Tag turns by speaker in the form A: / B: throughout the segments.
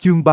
A: Chương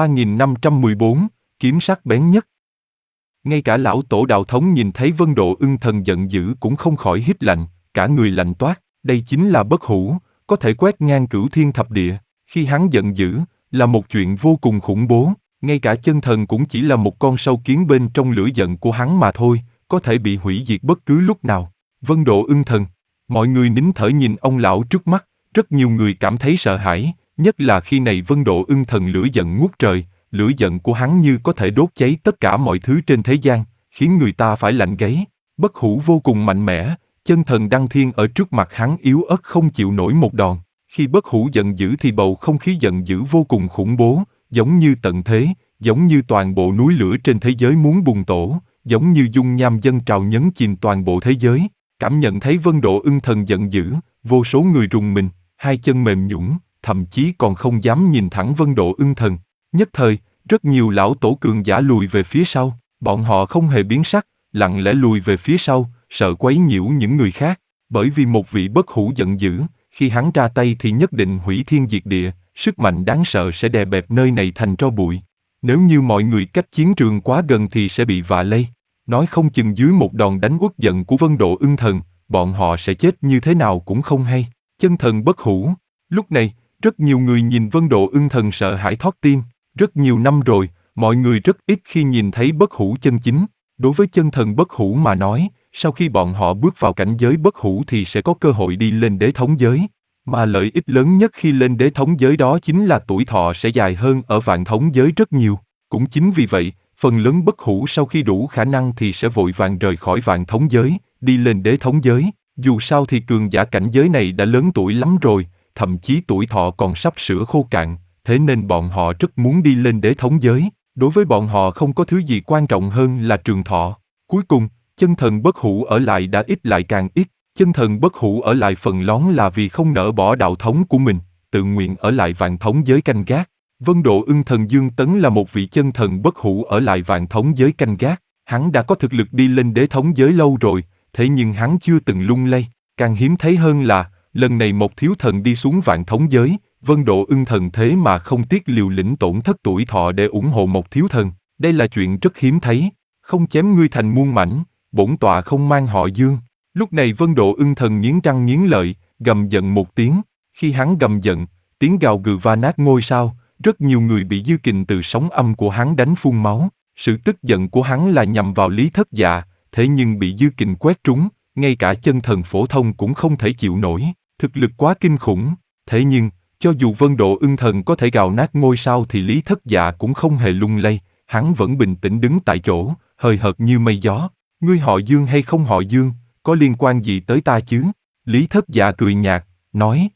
A: 3514, kiếm sắc bén nhất. Ngay cả lão tổ đạo thống nhìn thấy Vân Độ Ưng Thần giận dữ cũng không khỏi hít lạnh, cả người lạnh toát, đây chính là bất hủ, có thể quét ngang cửu thiên thập địa, khi hắn giận dữ, là một chuyện vô cùng khủng bố, ngay cả chân thần cũng chỉ là một con sâu kiến bên trong lửa giận của hắn mà thôi, có thể bị hủy diệt bất cứ lúc nào. Vân Độ Ưng Thần, mọi người nín thở nhìn ông lão trước mắt, rất nhiều người cảm thấy sợ hãi, nhất là khi này Vân Độ Ưng Thần lửa giận ngút trời, lửa giận của hắn như có thể đốt cháy tất cả mọi thứ trên thế gian, khiến người ta phải lạnh gáy. Bất hủ vô cùng mạnh mẽ, chân thần đăng thiên ở trước mặt hắn yếu ớt không chịu nổi một đòn. Khi bất hủ giận dữ thì bầu không khí giận dữ vô cùng khủng bố, giống như tận thế, giống như toàn bộ núi lửa trên thế giới muốn bùng tổ, giống như dung nham dâng trào nhấn chìm toàn bộ thế giới. Cảm nhận thấy Vân Độ Ưng Thần giận dữ, vô số người rùng mình, hai chân mềm nhũn, thậm chí còn không dám nhìn thẳng Vân Độ Ưng Thần. Nhất thời, rất nhiều lão tổ cường giả lùi về phía sau, bọn họ không hề biến sắc, lặng lẽ lùi về phía sau, sợ quấy nhiễu những người khác, bởi vì một vị bất hủ giận dữ, khi hắn ra tay thì nhất định hủy thiên diệt địa, sức mạnh đáng sợ sẽ đè bẹp nơi này thành tro bụi. Nếu như mọi người cách chiến trường quá gần thì sẽ bị vạ lây, nói không chừng dưới một đòn đánh uất giận của Vân Độ Ưng Thần, bọn họ sẽ chết như thế nào cũng không hay. Chân thần bất hủ. Lúc này, rất nhiều người nhìn Vân Độ Ưng Thần sợ hãi thót tim. Rất nhiều năm rồi, mọi người rất ít khi nhìn thấy bất hủ chân chính. Đối với chân thần bất hủ mà nói, sau khi bọn họ bước vào cảnh giới bất hủ thì sẽ có cơ hội đi lên đế thống giới. Mà lợi ích lớn nhất khi lên đế thống giới đó chính là tuổi thọ sẽ dài hơn ở vạn thống giới rất nhiều. Cũng chính vì vậy, phần lớn bất hủ sau khi đủ khả năng thì sẽ vội vàng rời khỏi vạn thống giới, đi lên đế thống giới. Dù sao thì cường giả cảnh giới này đã lớn tuổi lắm rồi, thậm chí tuổi thọ còn sắp sửa khô cạn, thế nên bọn họ rất muốn đi lên đế thống giới. Đối với bọn họ không có thứ gì quan trọng hơn là trường thọ. Cuối cùng, chân thần bất hủ ở lại đã ít lại càng ít. Chân thần bất hủ ở lại phần lớn là vì không nỡ bỏ đạo thống của mình, tự nguyện ở lại vạn thống giới canh gác. Vân Độ Ưng Thần Dương Tấn là một vị chân thần bất hủ ở lại vạn thống giới canh gác. Hắn đã có thực lực đi lên đế thống giới lâu rồi, thế nhưng hắn chưa từng lung lay. Càng hiếm thấy hơn là, lần này một thiếu thần đi xuống vạn thống giới, Vân Độ Ưng Thần thế mà không tiếc liều lĩnh tổn thất tuổi thọ để ủng hộ một thiếu thần. Đây là chuyện rất hiếm thấy. Không chém ngươi thành muôn mảnh, bổn tọa không mang họ Dương. Lúc này Vân Độ Ưng Thần nghiến răng nghiến lợi, gầm giận một tiếng. Khi hắn gầm giận, tiếng gào gừ va nát ngôi sao, rất nhiều người bị dư kình từ sóng âm của hắn đánh phun máu. Sự tức giận của hắn là nhằm vào Lý Thất Dạ, thế nhưng bị dư kình quét trúng, ngay cả chân thần phổ thông cũng không thể chịu nổi, thực lực quá kinh khủng. Thế nhưng, cho dù Vân Độ Ưng Thần có thể gào nát ngôi sao thì Lý Thất Dạ cũng không hề lung lay, hắn vẫn bình tĩnh đứng tại chỗ, hời hợt như mây gió. Ngươi họ Dương hay không họ Dương, có liên quan gì tới ta chứ? Lý Thất Dạ cười nhạt, nói.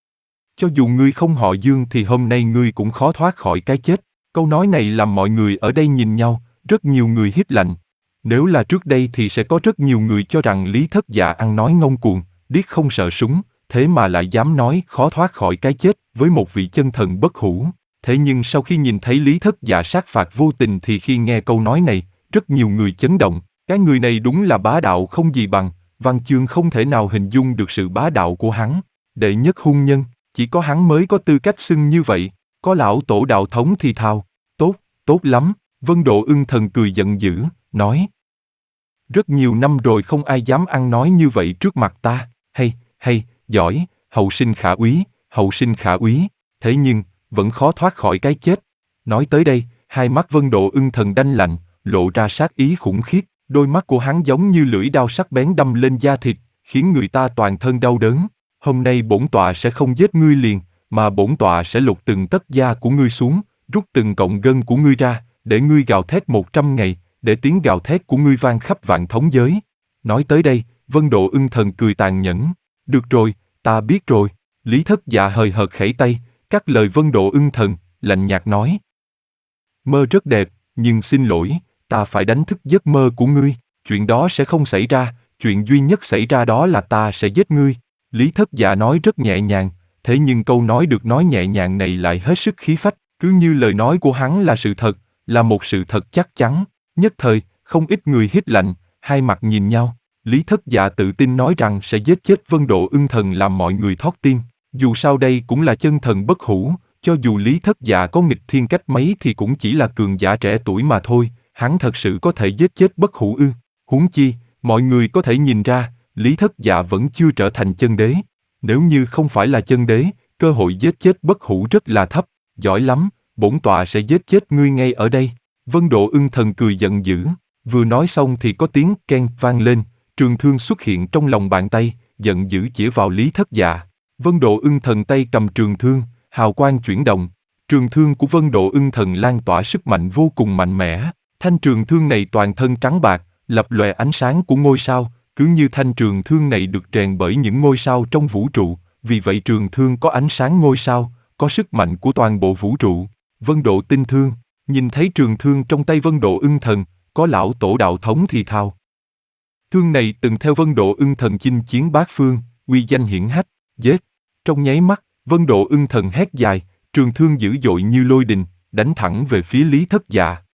A: Cho dù ngươi không họ Dương thì hôm nay ngươi cũng khó thoát khỏi cái chết. Câu nói này làm mọi người ở đây nhìn nhau, rất nhiều người hít lạnh. Nếu là trước đây thì sẽ có rất nhiều người cho rằng Lý Thất Dạ ăn nói ngông cuồng, điếc không sợ súng, thế mà lại dám nói khó thoát khỏi cái chết với một vị chân thần bất hủ. Thế nhưng sau khi nhìn thấy Lý Thất Dạ sát phạt vô tình thì khi nghe câu nói này, rất nhiều người chấn động. Cái người này đúng là bá đạo không gì bằng, văn chương không thể nào hình dung được sự bá đạo của hắn. Đệ nhất hung nhân, chỉ có hắn mới có tư cách xưng như vậy. Có lão tổ đạo thống thì thào, tốt, tốt lắm. Vân Độ Ưng Thần cười giận dữ, nói. Rất nhiều năm rồi không ai dám ăn nói như vậy trước mặt ta, hay, giỏi, hậu sinh khả úy, hậu sinh khả úy, thế nhưng, vẫn khó thoát khỏi cái chết. Nói tới đây, hai mắt Vân Độ Ưng Thần đanh lạnh, lộ ra sát ý khủng khiếp, đôi mắt của hắn giống như lưỡi dao sắc bén đâm lên da thịt, khiến người ta toàn thân đau đớn. Hôm nay bổn tọa sẽ không giết ngươi liền, mà bổn tọa sẽ lột từng tấc da của ngươi xuống, rút từng cọng gân của ngươi ra, để ngươi gào thét 100 ngày, để tiếng gào thét của ngươi vang khắp vạn thống giới. Nói tới đây, Vân Độ Ưng Thần cười tàn nhẫn. Được rồi, ta biết rồi. Lý Thất Dạ hời hợt khẩy tay, cắt lời Vân Độ Ưng Thần, lạnh nhạt nói. Mơ rất đẹp, nhưng xin lỗi, ta phải đánh thức giấc mơ của ngươi. Chuyện đó sẽ không xảy ra, chuyện duy nhất xảy ra đó là ta sẽ giết ngươi. Lý Thất Dạ nói rất nhẹ nhàng, thế nhưng câu nói được nói nhẹ nhàng này lại hết sức khí phách, cứ như lời nói của hắn là sự thật, là một sự thật chắc chắn. Nhất thời, không ít người hít lạnh, hai mặt nhìn nhau. Lý Thất Dạ tự tin nói rằng sẽ giết chết Vân Độ Ưng Thần làm mọi người thót tim. Dù sao đây cũng là chân thần bất hủ, Cho dù Lý Thất Dạ có nghịch thiên cách mấy thì cũng chỉ là cường giả trẻ tuổi mà thôi, hắn thật sự có thể giết chết Bất Hủ ư? Huống chi, mọi người có thể nhìn ra, Lý Thất Dạ vẫn chưa trở thành chân đế. Nếu như không phải là chân đế, cơ hội giết chết Bất Hủ rất là thấp. Giỏi lắm, bổn tọa sẽ giết chết ngươi ngay ở đây. Vân Độ Ưng Thần cười giận dữ, vừa nói xong thì có tiếng keng vang lên, trường thương xuất hiện trong lòng bàn tay, giận dữ chĩa vào Lý Thất Dạ. Vân Độ Ưng Thần tay cầm trường thương, hào quang chuyển động. Trường thương của Vân Độ Ưng Thần lan tỏa sức mạnh vô cùng mạnh mẽ. Thanh trường thương này toàn thân trắng bạc, lập lòe ánh sáng của ngôi sao, cứ như thanh trường thương này được rèn bởi những ngôi sao trong vũ trụ, vì vậy trường thương có ánh sáng ngôi sao, có sức mạnh của toàn bộ vũ trụ. Vân Độ Tinh Thương, nhìn thấy trường thương trong tay Vân Độ Ưng Thần, có lão tổ đạo thống thì thào. Thương này từng theo Vân Độ Ưng Thần chinh chiến bát phương, uy danh hiển hách, giết. Trong nháy mắt, Vân Độ Ưng Thần hét dài, trường thương dữ dội như lôi đình, đánh thẳng về phía Lý Thất Dạ.